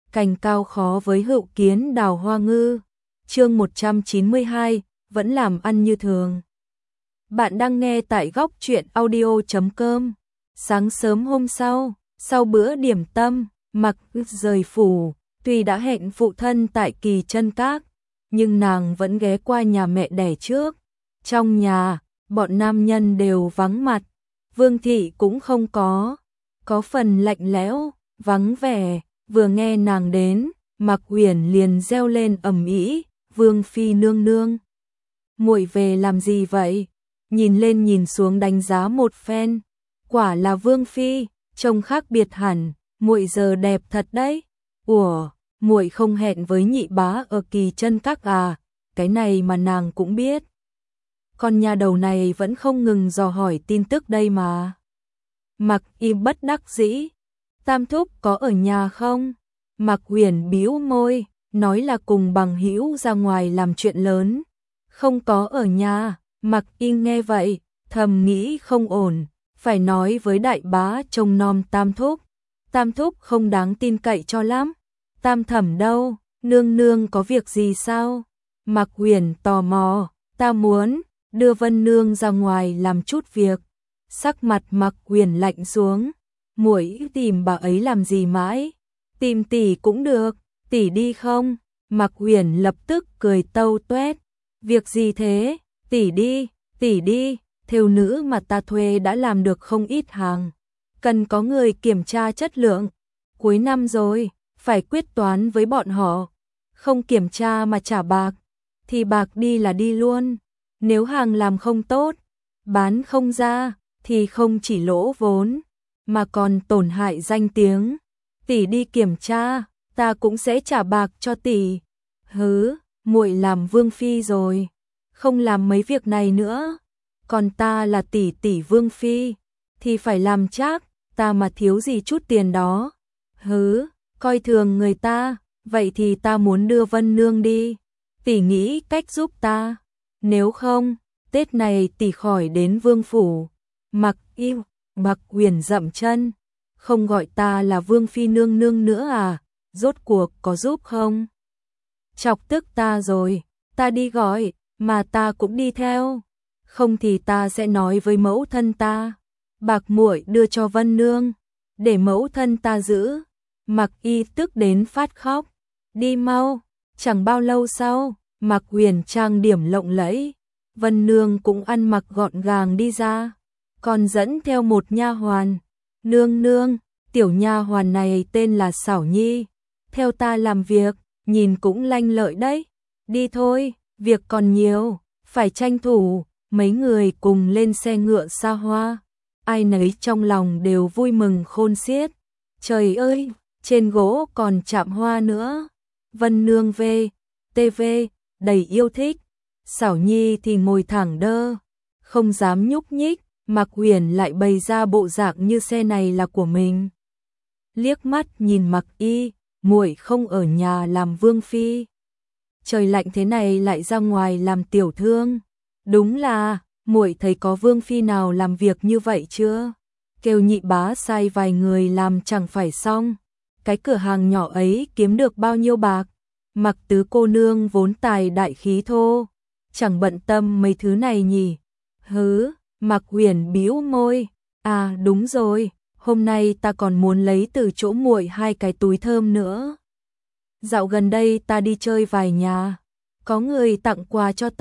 cành cao khó với hữu kiến đào hoa ngư. Chương 192, vẫn làm ăn như thường. Bạn đang nghe tại góc truyện audio.com. Sáng sớm hôm sau bữa điểm tâm, Mặc rời phủ, tuy đã hẹn phụ thân tại Kỳ Chân Các, nhưng nàng vẫn ghé qua nhà mẹ đẻ trước. Trong nhà, bọn nam nhân đều vắng mặt, Vương thị cũng không có phần lạnh lẽo, vắng vẻ. Vừa nghe nàng đến, Mạc Uyển liền reo lên ầm ĩ, "Vương phi nương nương, muội về làm gì vậy?" Nhìn lên nhìn xuống đánh giá một phen, quả là Vương phi, trông khác biệt hẳn, muội giờ đẹp thật đấy. "Ủa, muội không hẹn với nhị bá ở Kỳ Chân Các à?" Cái này mà nàng cũng biết. Con nhà đầu này vẫn không ngừng dò hỏi tin tức đây mà. Mạc Y bất đắc dĩ, "Tam thúc có ở nhà không?" Mạc Uyển bĩu môi, nói là cùng bằng hữu ra ngoài làm chuyện lớn. "Không có ở nhà." Mạc Y nghe vậy, thầm nghĩ không ổn, phải nói với đại bá trông nom tam thúc. Tam thúc không đáng tin cậy cho lắm. "Tam thẩm đâu, nương nương có việc gì sao?" Mạc Uyển tò mò, "Ta muốn đưa Vân nương ra ngoài làm chút việc." Sắc mặt Mạc Uyển lạnh xuống, "Muội tìm bà ấy làm gì mãi? Tìm tỷ cũng được, tỷ đi không?" Mạc Uyển lập tức cười tâu tuét, "Việc gì thế? Tỷ đi, thêu nữ mà ta thuê đã làm được không ít hàng, cần có người kiểm tra chất lượng. Cuối năm rồi, phải quyết toán với bọn họ, không kiểm tra mà trả bạc, thì bạc đi là đi luôn. Nếu hàng làm không tốt, bán không ra, thì không chỉ lỗ vốn, mà còn tổn hại danh tiếng. Tỷ đi kiểm tra, ta cũng sẽ trả bạc cho tỷ." "Hứ, muội làm vương phi rồi, không làm mấy việc này nữa. Còn ta là tỷ tỷ vương phi, thì phải làm chắc, ta mà thiếu gì chút tiền đó." "Hứ, coi thường người ta, vậy thì ta muốn đưa Vân nương đi. Tỷ nghĩ cách giúp ta, nếu không, Tết này tỷ khỏi đến vương phủ." Mạc Uyển dậm chân, "Không gọi ta là vương phi nương nương nữa à? Rốt cuộc có giúp không?" "Chọc tức ta rồi, ta đi gọi, mà ta cũng đi theo. Không thì ta sẽ nói với mẫu thân ta, bạc muội đưa cho Vân nương, để mẫu thân ta giữ." Mạc Y tức đến phát khóc, "Đi mau." Chẳng bao lâu sau, Mạc Uyển trang điểm lộng lẫy, Vân nương cũng ăn mặc gọn gàng đi ra, còn dẫn theo một nha hoàn. "Nương nương, tiểu nha hoàn này tên là Xảo Nhi, theo ta làm việc, nhìn cũng lanh lợi đấy. Đi thôi, việc còn nhiều, phải tranh thủ." Mấy người cùng lên xe ngựa xa hoa, ai nấy trong lòng đều vui mừng khôn xiết. Trời ơi, trên gỗ còn chạm hoa nữa. Vân nương VTV đầy yêu thích, Xảo Nhi thì ngồi thẳng đơ, không dám nhúc nhích. Mạc Uyển lại bày ra bộ dạng như xe này là của mình. Liếc mắt nhìn Mạc Y, "Muội không ở nhà làm vương phi, trời lạnh thế này lại ra ngoài làm tiểu thương. Đúng là, muội thấy có vương phi nào làm việc như vậy chưa? Kêu nhị bá sai vài người làm chẳng phải xong. Cái cửa hàng nhỏ ấy kiếm được bao nhiêu bạc? Mặc tứ cô nương vốn tài đại khí thô, chẳng bận tâm mấy thứ này nhỉ?" "Hứ." Mạc Uyển bĩu môi, "À đúng rồi, hôm nay ta còn muốn lấy từ chỗ muội 2 cái túi thơm nữa. Dạo gần đây ta đi chơi vài nhà, có người tặng quà cho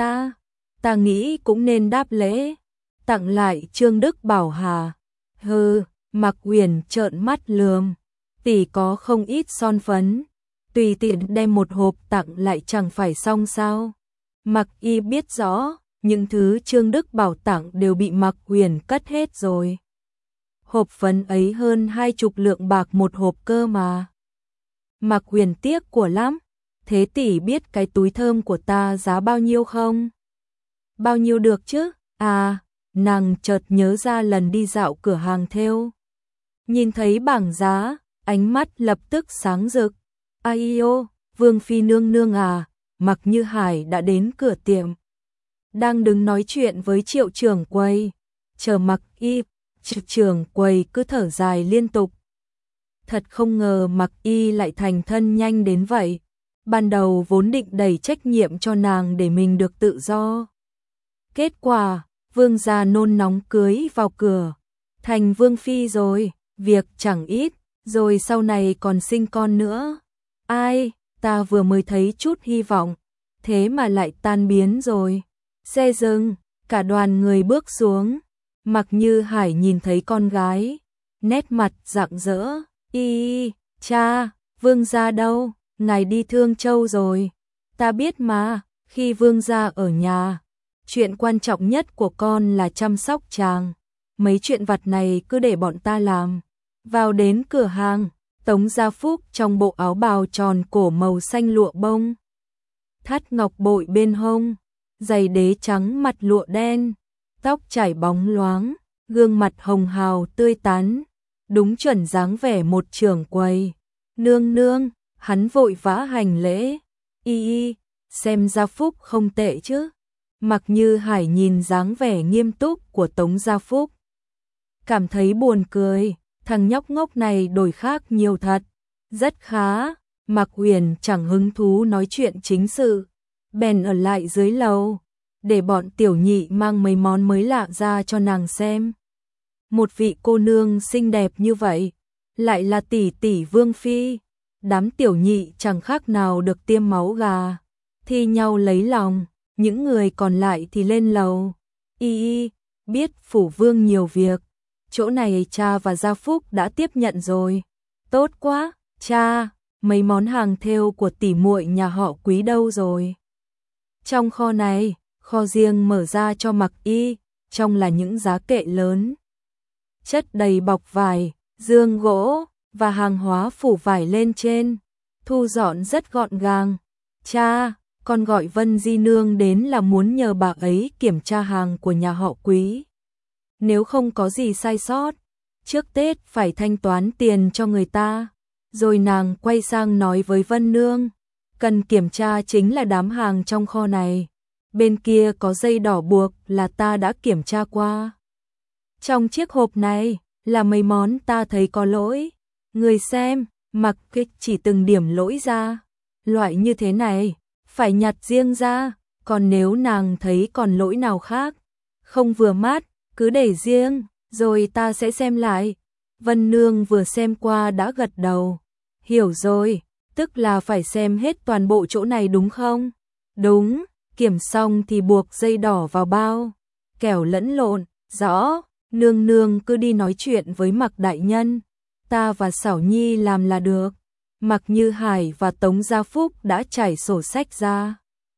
ta nghĩ cũng nên đáp lễ, tặng lại Trương Đức Bảo hà." "Hừ." Mạc Uyển trợn mắt lườm, "Tỷ có không ít son phấn, tùy tiện đem một hộp tặng lại chẳng phải xong sao?" Mạc Y biết rõ, những thứ Trương Đức Bảo tặng đều bị Mạc Uyển cất hết rồi. Hộp phấn ấy hơn 20 lượng bạc một hộp cơ mà. Mạc Uyển tiếc của lắm, "Thế tỷ biết cái túi thơm của ta giá bao nhiêu không?" "Bao nhiêu được chứ?" À, nàng chợt nhớ ra lần đi dạo cửa hàng thêu, nhìn thấy bảng giá, ánh mắt lập tức sáng rực. "Ai ô, vương phi nương nương à?" Mạc Như Hải đã đến cửa tiệm, đang đứng nói chuyện với Triệu trưởng quầy, chờ Mạc Y. Trưởng quầy cứ thở dài liên tục. Thật không ngờ Mặc Y lại thành thân nhanh đến vậy. Ban đầu vốn định đẩy trách nhiệm cho nàng để mình được tự do. Kết quả, vương gia nôn nóng cưới vào cửa. Thành vương phi rồi, việc chẳng ít, rồi sau này còn sinh con nữa. Ai, ta vừa mới thấy chút hy vọng, thế mà lại tan biến rồi. Xe dừng, cả đoàn người bước xuống. Mặc Như Hải nhìn thấy con gái, nét mặt rạng rỡ. Cha, vương gia đâu? Ngài đi Thương Châu rồi. Ta biết mà, khi vương gia ở nhà, chuyện quan trọng nhất của con là chăm sóc chàng. Mấy chuyện vặt này cứ để bọn ta làm. Vào đến cửa hàng, Tống Gia Phúc trong bộ áo bào tròn cổ màu xanh lụa bông, thắt ngọc bội bên hông, giày đế trắng mặt lụa đen, tóc chải bóng loáng, gương mặt hồng hào tươi tắn, đúng chuẩn dáng vẻ một trưởng quầy. Nương nương, hắn vội vã hành lễ. Xem Gia Phúc không tệ chứ. Mặc Như Hải nhìn dáng vẻ nghiêm túc của Tống Gia Phúc, cảm thấy buồn cười, thằng nhóc ngốc này đổi khác nhiều thật. Rất khá. Mạc Uyển chẳng hứng thú nói chuyện chính sự, bèn ở lại dưới lầu, để bọn tiểu nhị mang mấy món mới lạ ra cho nàng xem. Một vị cô nương xinh đẹp như vậy, lại là tỷ tỷ vương phi. Đám tiểu nhị chẳng khác nào được tiêm máu gà, thi nhau lấy lòng, những người còn lại thì lên lầu. Biết phủ vương nhiều việc, chỗ này cha và Gia Phúc đã tiếp nhận rồi. Tốt quá, cha, mấy món hàng thêu của tỷ muội nhà họ Quý đâu rồi? Trong kho này, kho riêng mở ra cho Mặc Y, trong là những giá kệ lớn, chất đầy bọc vải, dương gỗ và hàng hóa phủ vải lên trên, thu dọn rất gọn gàng. Cha, con gọi Vân Di Nương đến là muốn nhờ bà ấy kiểm tra hàng của nhà họ Quý. Nếu không có gì sai sót, trước Tết phải thanh toán tiền cho người ta. Rồi nàng quay sang nói với Vân Nương, cần kiểm tra chính là đám hàng trong kho này. Bên kia có dây đỏ buộc là ta đã kiểm tra qua. Trong chiếc hộp này là mấy món ta thấy có lỗi. Người xem, Mặc Kích chỉ từng điểm lỗi ra. Loại như thế này, phải nhặt riêng ra. Còn nếu nàng thấy còn lỗi nào khác, không vừa mắt, cứ để riêng, rồi ta sẽ xem lại. Vân Nương vừa xem qua đã gật đầu. Hiểu rồi, tức là phải xem hết toàn bộ chỗ này đúng không? Đúng, kiểm xong thì buộc dây đỏ vào bao, kẻo lẫn lộn. Rõ, nương nương cứ đi nói chuyện với Mặc đại nhân, ta và Xảo Nhi làm là được. Mặc Như Hải và Tống Gia Phúc đã trải sổ sách ra.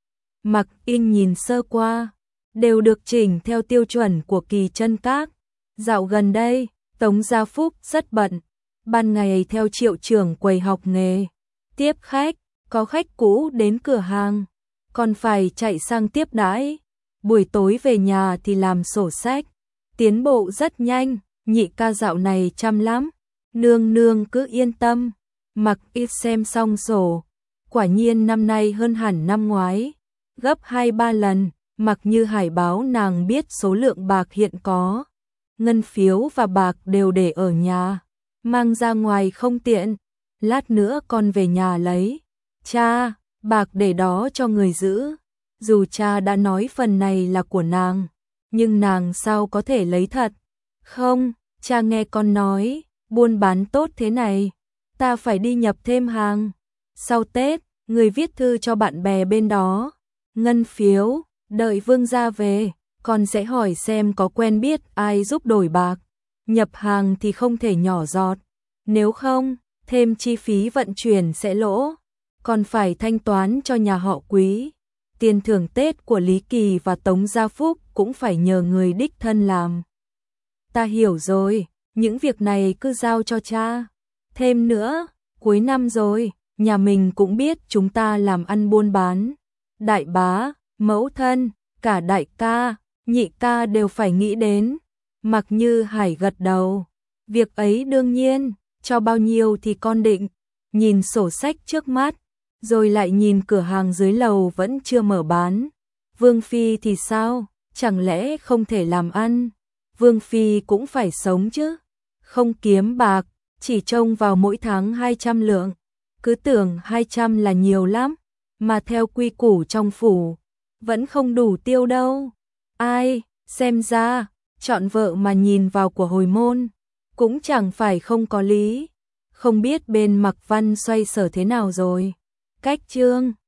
Mặc In nhìn sơ qua, đều được chỉnh theo tiêu chuẩn của Kỳ Chân Các. Dạo gần đây, Tống Gia Phúc rất bận, ban ngày theo Triệu trưởng quầy học nghề, tiếp khách, có khách cũ đến cửa hàng, còn phải chạy sang tiếp đãi. Buổi tối về nhà thì làm sổ sách, tiến bộ rất nhanh. Nhị ca dạo này chăm lắm, nương nương cứ yên tâm. Mặc Ít xem xong sổ, quả nhiên năm nay hơn hẳn năm ngoái, gấp 2-3 lần. Mặc Như Hải báo nàng biết số lượng bạc hiện có, ngân phiếu và bạc đều để ở nhà, mang ra ngoài không tiện, lát nữa con về nhà lấy. Cha, bạc để đó cho người giữ. Dù cha đã nói phần này là của nàng, nhưng nàng sao có thể lấy thật? Không, cha nghe con nói, buôn bán tốt thế này, ta phải đi nhập thêm hàng. Sau Tết, người viết thư cho bạn bè bên đó, ngân phiếu, đợi vương gia về, con sẽ hỏi xem có quen biết ai giúp đổi bạc. Nhập hàng thì không thể nhỏ giọt, nếu không, thêm chi phí vận chuyển sẽ lỗ, còn phải thanh toán cho nhà họ Quý. Tiền thưởng Tết của Lý Kỳ và Tống Gia Phúc cũng phải nhờ người đích thân làm. Ta hiểu rồi, những việc này cứ giao cho cha. Thêm nữa, cuối năm rồi, nhà mình cũng biết chúng ta làm ăn buôn bán. Đại bá, mẫu thân, cả đại ca, nhị ca đều phải nghĩ đến. Mặc Như Hải gật đầu. Việc ấy đương nhiên, cho bao nhiêu thì con định. Nhìn sổ sách trước mắt, rồi lại nhìn cửa hàng dưới lầu vẫn chưa mở bán. Vương Phi thì sao? Chẳng lẽ không thể làm ăn? Vương Phi cũng phải sống chứ. Không kiếm bạc, chỉ trông vào mỗi tháng 200 lượng, cứ tưởng 200 là nhiều lắm, mà theo quy củ trong phủ, vẫn không đủ tiêu đâu. Ai, xem ra, chọn vợ mà nhìn vào của hồi môn, cũng chẳng phải không có lý. Không biết bên Mạc Văn xoay sở thế nào rồi. Cách chương